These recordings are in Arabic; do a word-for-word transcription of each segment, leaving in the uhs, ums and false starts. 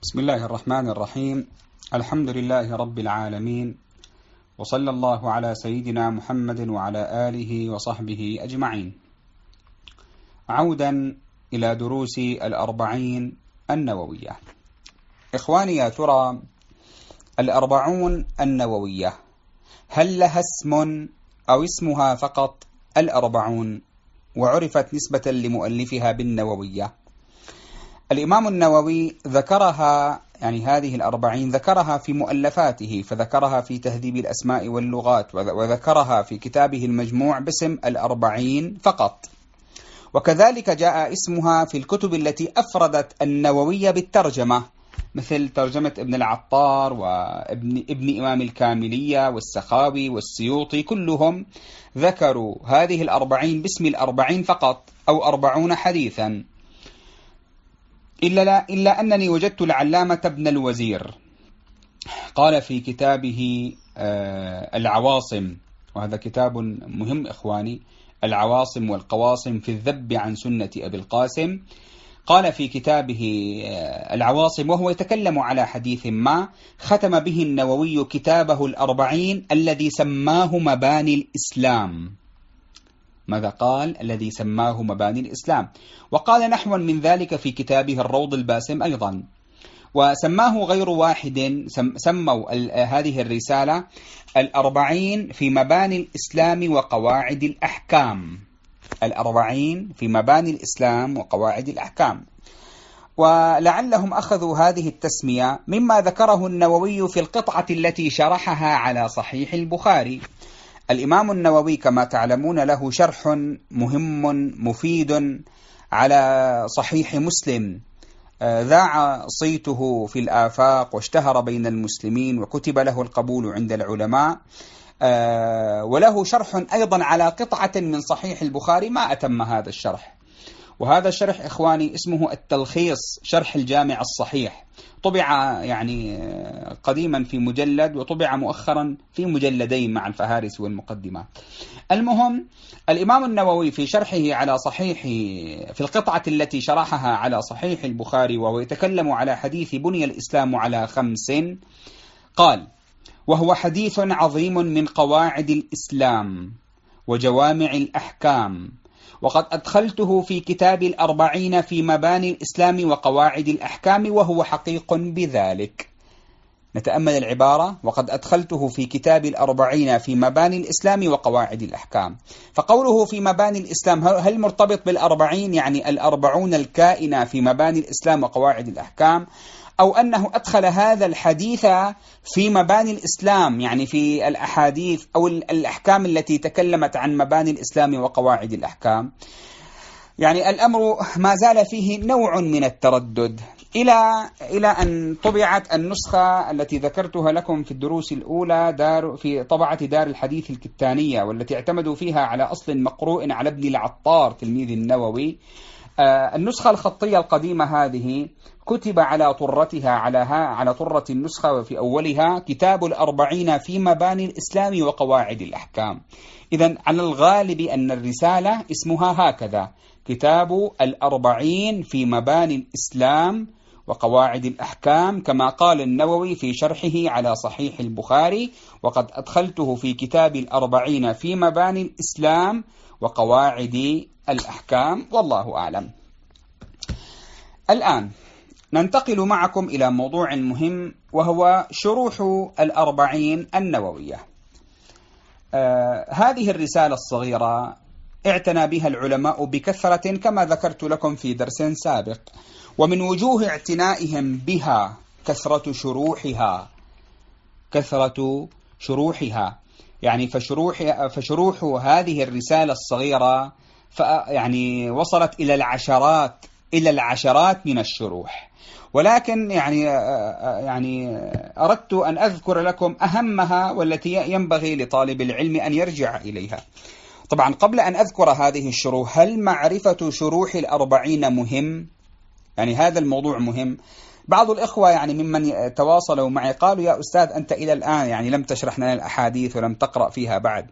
بسم الله الرحمن الرحيم. الحمد لله رب العالمين، وصلى الله على سيدنا محمد وعلى آله وصحبه أجمعين. عودا إلى دروس الأربعين النووية. إخواني، يا ترى الأربعون النووية هل لها اسم أو اسمها فقط الأربعون، وعرفت نسبة لمؤلفها بالنووية؟ الإمام النووي ذكرها، يعني هذه الأربعين ذكرها في مؤلفاته، فذكرها في تهذيب الأسماء واللغات، وذكرها في كتابه المجموع باسم الأربعين فقط. وكذلك جاء اسمها في الكتب التي أفردت النووية بالترجمة، مثل ترجمة ابن العطار وابن ابن إمام الكاملية والسخاوي والسيوطي، كلهم ذكروا هذه الأربعين باسم الأربعين فقط أو أربعون حديثا. إلا, لا إلا أنني وجدت العلامة ابن الوزير قال في كتابه العواصم، وهذا كتاب مهم إخواني، العواصم والقواصم في الذب عن سنة أبي القاسم. قال في كتابه العواصم وهو يتكلم على حديث ما، ختم به النووي كتابه الأربعين الذي سماه مباني الإسلام. ماذا قال؟ الذي سماه مباني الإسلام. وقال نحوا من ذلك في كتابه الروض الباسم أيضا. وسماه غير واحد، سموا هذه الرسالة الأربعين في مباني الإسلام وقواعد الأحكام. الأربعين في مباني الإسلام وقواعد الأحكام. ولعلهم أخذوا هذه التسمية مما ذكره النووي في القطعة التي شرحها على صحيح البخاري. الإمام النووي كما تعلمون له شرح مهم مفيد على صحيح مسلم، ذاع صيته في الآفاق واشتهر بين المسلمين، وكتب له القبول عند العلماء. وله شرح أيضا على قطعة من صحيح البخاري ما أتم هذا الشرح، وهذا الشرح إخواني اسمه التلخيص، شرح الجامع الصحيح. طبع يعني قديما في مجلد، وطبع مؤخرا في مجلدين مع الفهارس والمقدمات. المهم، الإمام النووي في شرحه على صحيح، في القطعة التي شرحها على صحيح البخاري وهو يتكلم على حديث بني الإسلام على خمس، قال: وهو حديث عظيم من قواعد الإسلام وجوامع الأحكام، وقد أدخلته في كتاب الأربعين في مباني الإسلام وقواعد الأحكام، وهو حقيق بذلك. نتأمل العبارة: وقد أدخلته في كتاب الأربعين في مباني الإسلام وقواعد الأحكام. فقوله في مباني الإسلام هل مرتبط بالأربعين، يعني الأربعون الكائنة في مباني الإسلام وقواعد الأحكام، أو أنه أدخل هذا الحديث في مباني الإسلام، يعني في الأحاديث أو الأحكام التي تكلمت عن مباني الإسلام وقواعد الأحكام؟ يعني الأمر ما زال فيه نوع من التردد، إلى إلى أن طبعت النسخة التي ذكرتها لكم في الدروس الأولى، دار في طبعة دار الحديث الكتانية، والتي اعتمدوا فيها على أصل مقروء على ابن العطار تلميذ النووي. النسخة الخطية القديمة هذه كتب على طرتها، على على طرة النسخة، وفي أولها كتاب الأربعين في مباني الإسلام وقواعد الأحكام. إذن على الغالب أن الرسالة اسمها هكذا: كتاب الأربعين في مباني الإسلام وقواعد الأحكام، كما قال النووي في شرحه على صحيح البخاري: وقد أدخلته في كتاب الأربعين في مباني الإسلام وقواعد الأحكام، والله أعلم. الآن ننتقل معكم إلى موضوع مهم، وهو شروح الأربعين النووية. آه هذه الرسالة الصغيرة اعتنى بها العلماء بكثرة كما ذكرت لكم في درس سابق، ومن وجوه اعتنائهم بها كثرة شروحها كثرة شروحها يعني فشروح فشروح هذه الرسالة الصغيرة يعني وصلت إلى العشرات إلى العشرات من الشروح. ولكن يعني يعني أردت أن أذكر لكم أهمها والتي ينبغي لطالب العلم أن يرجع إليها. طبعا قبل أن أذكر هذه الشروح، هل معرفة شروح الأربعين مهم؟ يعني هذا الموضوع مهم. بعض الإخوة يعني ممن تواصلوا معي قالوا: يا أستاذ أنت إلى الآن يعني لم تشرح لنا الأحاديث ولم تقرأ فيها بعد.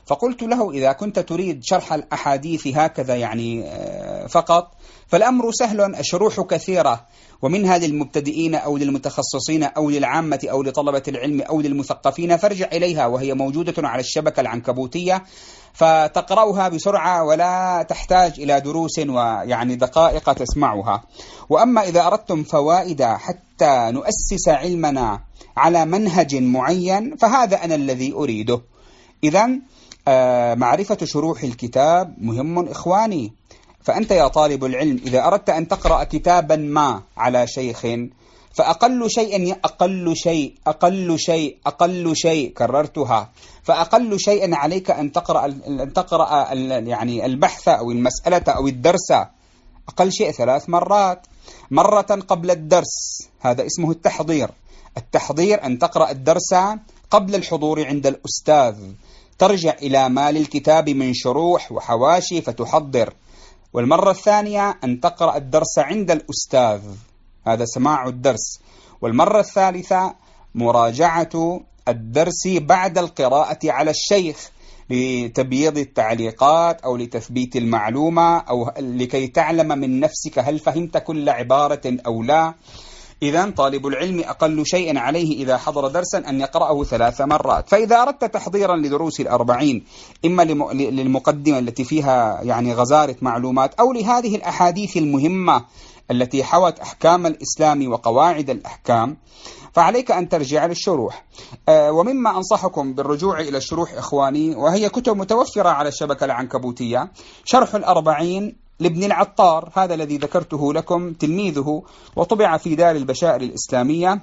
فقلت له إذا كنت تريد شرح الأحاديث هكذا يعني فقط فالأمر سهل، الشروح كثيرة، ومنها للمبتدئين أو للمتخصصين أو للعامة أو لطلبة العلم أو للمثقفين، فارجع إليها وهي موجودة على الشبكة العنكبوتية فتقرأها بسرعة ولا تحتاج إلى دروس ويعني دقائق تسمعها. وأما إذا أردتم فوائد حتى نؤسس علمنا على منهج معين فهذا أنا الذي أريده. إذن معرفة شروح الكتاب مهم إخواني. فأنت يا طالب العلم إذا أردت أن تقرأ كتابا ما على شيخ فأقل شيء أقل شيء أقل شيء أقل شيء كررتها فأقل شيء عليك أن تقرأ أن تقرأ يعني البحث أو المسألة أو الدرس أقل شيء ثلاث مرات، مرة قبل الدرس، هذا اسمه التحضير. التحضير أن تقرأ الدرس قبل الحضور عند الأستاذ، ترجع إلى ما للكتاب من شروح وحواشي فتحضر. والمرة الثانية أن تقرأ الدرس عند الأستاذ، هذا سماع الدرس. والمرة الثالثة مراجعة الدرس بعد القراءة على الشيخ لتبييض التعليقات أو لتثبيت المعلومة أو لكي تعلم من نفسك هل فهمت كل عبارة أو لا. إذن طالب العلم أقل شيء عليه إذا حضر درسا أن يقرأه ثلاث مرات. فإذا أردت تحضيرا لدروس الأربعين إما للمقدمة التي فيها يعني غزارة معلومات أو لهذه الأحاديث المهمة التي حوت أحكام الإسلام وقواعد الأحكام فعليك أن ترجع للشروح. ومما أنصحكم بالرجوع إلى الشروح إخواني، وهي كتب متوفرة على الشبكة العنكبوتية، شرح الأربعين لابن العطار، هذا الذي ذكرته لكم تلميذه، وطبع في دار البشائر الإسلامية،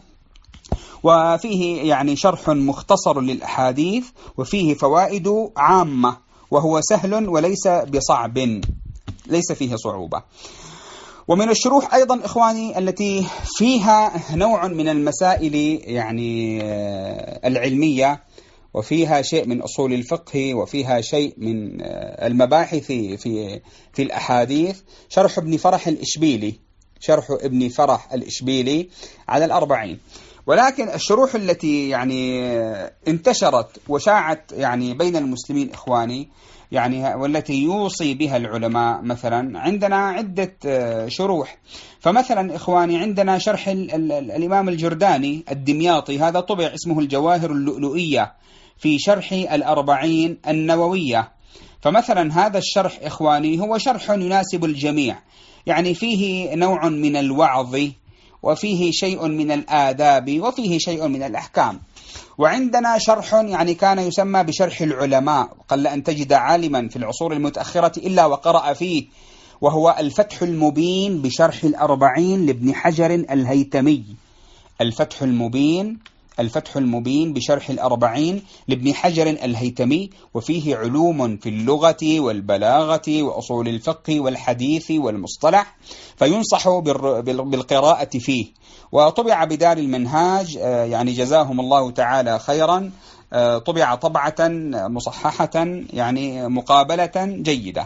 وفيه يعني شرح مختصر للأحاديث وفيه فوائد عامة، وهو سهل وليس بصعب، ليس فيه صعوبة. ومن الشروح أيضا إخواني التي فيها نوع من المسائل يعني العلمية، وفيها شيء من أصول الفقه، وفيها شيء من المباحث في في الأحاديث، شرح ابن فرح الإشبيلي، شرح ابن فرح الإشبيلي على الأربعين. ولكن الشروح التي يعني انتشرت وشاعت يعني بين المسلمين إخواني يعني والتي يوصي بها العلماء، مثلا عندنا عدة شروح. فمثلا إخواني عندنا شرح ال ال الإمام الجرداني الدمياطي، هذا طبع اسمه الجواهر اللؤلؤية في شرح الأربعين النووية. فمثلا هذا الشرح إخواني هو شرح يناسب الجميع، يعني فيه نوع من الوعظ وفيه شيء من الآداب وفيه شيء من الأحكام. وعندنا شرح يعني كان يسمى بشرح العلماء، قل أن تجد عالما في العصور المتأخرة إلا وقرأ فيه، وهو الفتح المبين بشرح الأربعين لابن حجر الهيتمي. الفتح المبين الفتح المبين بشرح الأربعين لابن حجر الهيتمي، وفيه علوم في اللغة والبلاغة وأصول الفقه والحديث والمصطلح، فينصح بالقراءة فيه. وطبع بدار المنهاج يعني جزاهم الله تعالى خيرا، طبع طبعة مصححة يعني مقابلة جيدة.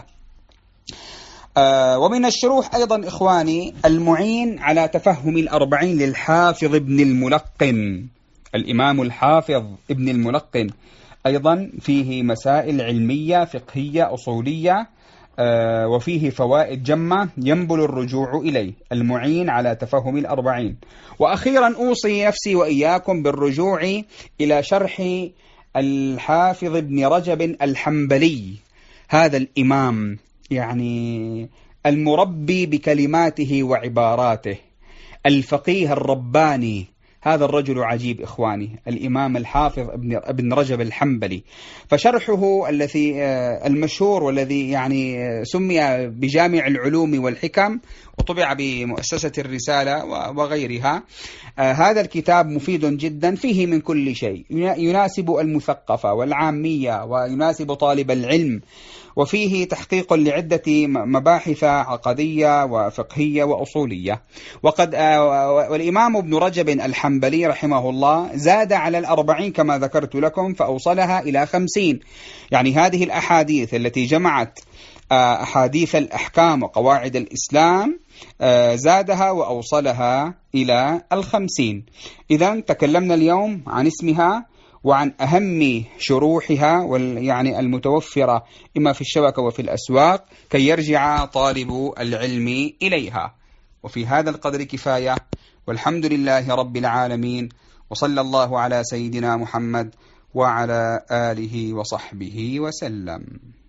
ومن الشروح أيضا إخواني المعين على تفهم الأربعين للحافظ ابن الملقن، الإمام الحافظ ابن الملقن، أيضا فيه مسائل علمية فقهية أصولية، وفيه فوائد جمة ينبل الرجوع إليه، المعين على تفهم الأربعين. وأخيرا أوصي نفسي وإياكم بالرجوع إلى شرح الحافظ ابن رجب الحنبلي، هذا الإمام يعني المربي بكلماته وعباراته، الفقيه الرباني، هذا الرجل عجيب إخواني، الإمام الحافظ ابن رجب الحنبلي. فشرحه الذي المشهور والذي يعني سمي بجامع العلوم والحكم، وطبع بمؤسسة الرسالة وغيرها، هذا الكتاب مفيد جدا، فيه من كل شيء، يناسب المثقفة والعامية ويناسب طالب العلم، وفيه تحقيق لعدة مباحث عقدية وفقهية وأصولية. وقد والإمام ابن رجب الحنبلي رحمه الله زاد على الأربعين كما ذكرت لكم فأوصلها إلى خمسين، يعني هذه الأحاديث التي جمعت أحاديث الأحكام وقواعد الإسلام زادها وأوصلها إلى الخمسين. إذن تكلمنا اليوم عن اسمها وعن أهم شروحها يعني المتوفرة إما في الشبكة وفي الأسواق كي يرجع طالب العلم إليها. وفي هذا القدر كفاية، والحمد لله رب العالمين، وصلى الله على سيدنا محمد وعلى آله وصحبه وسلم.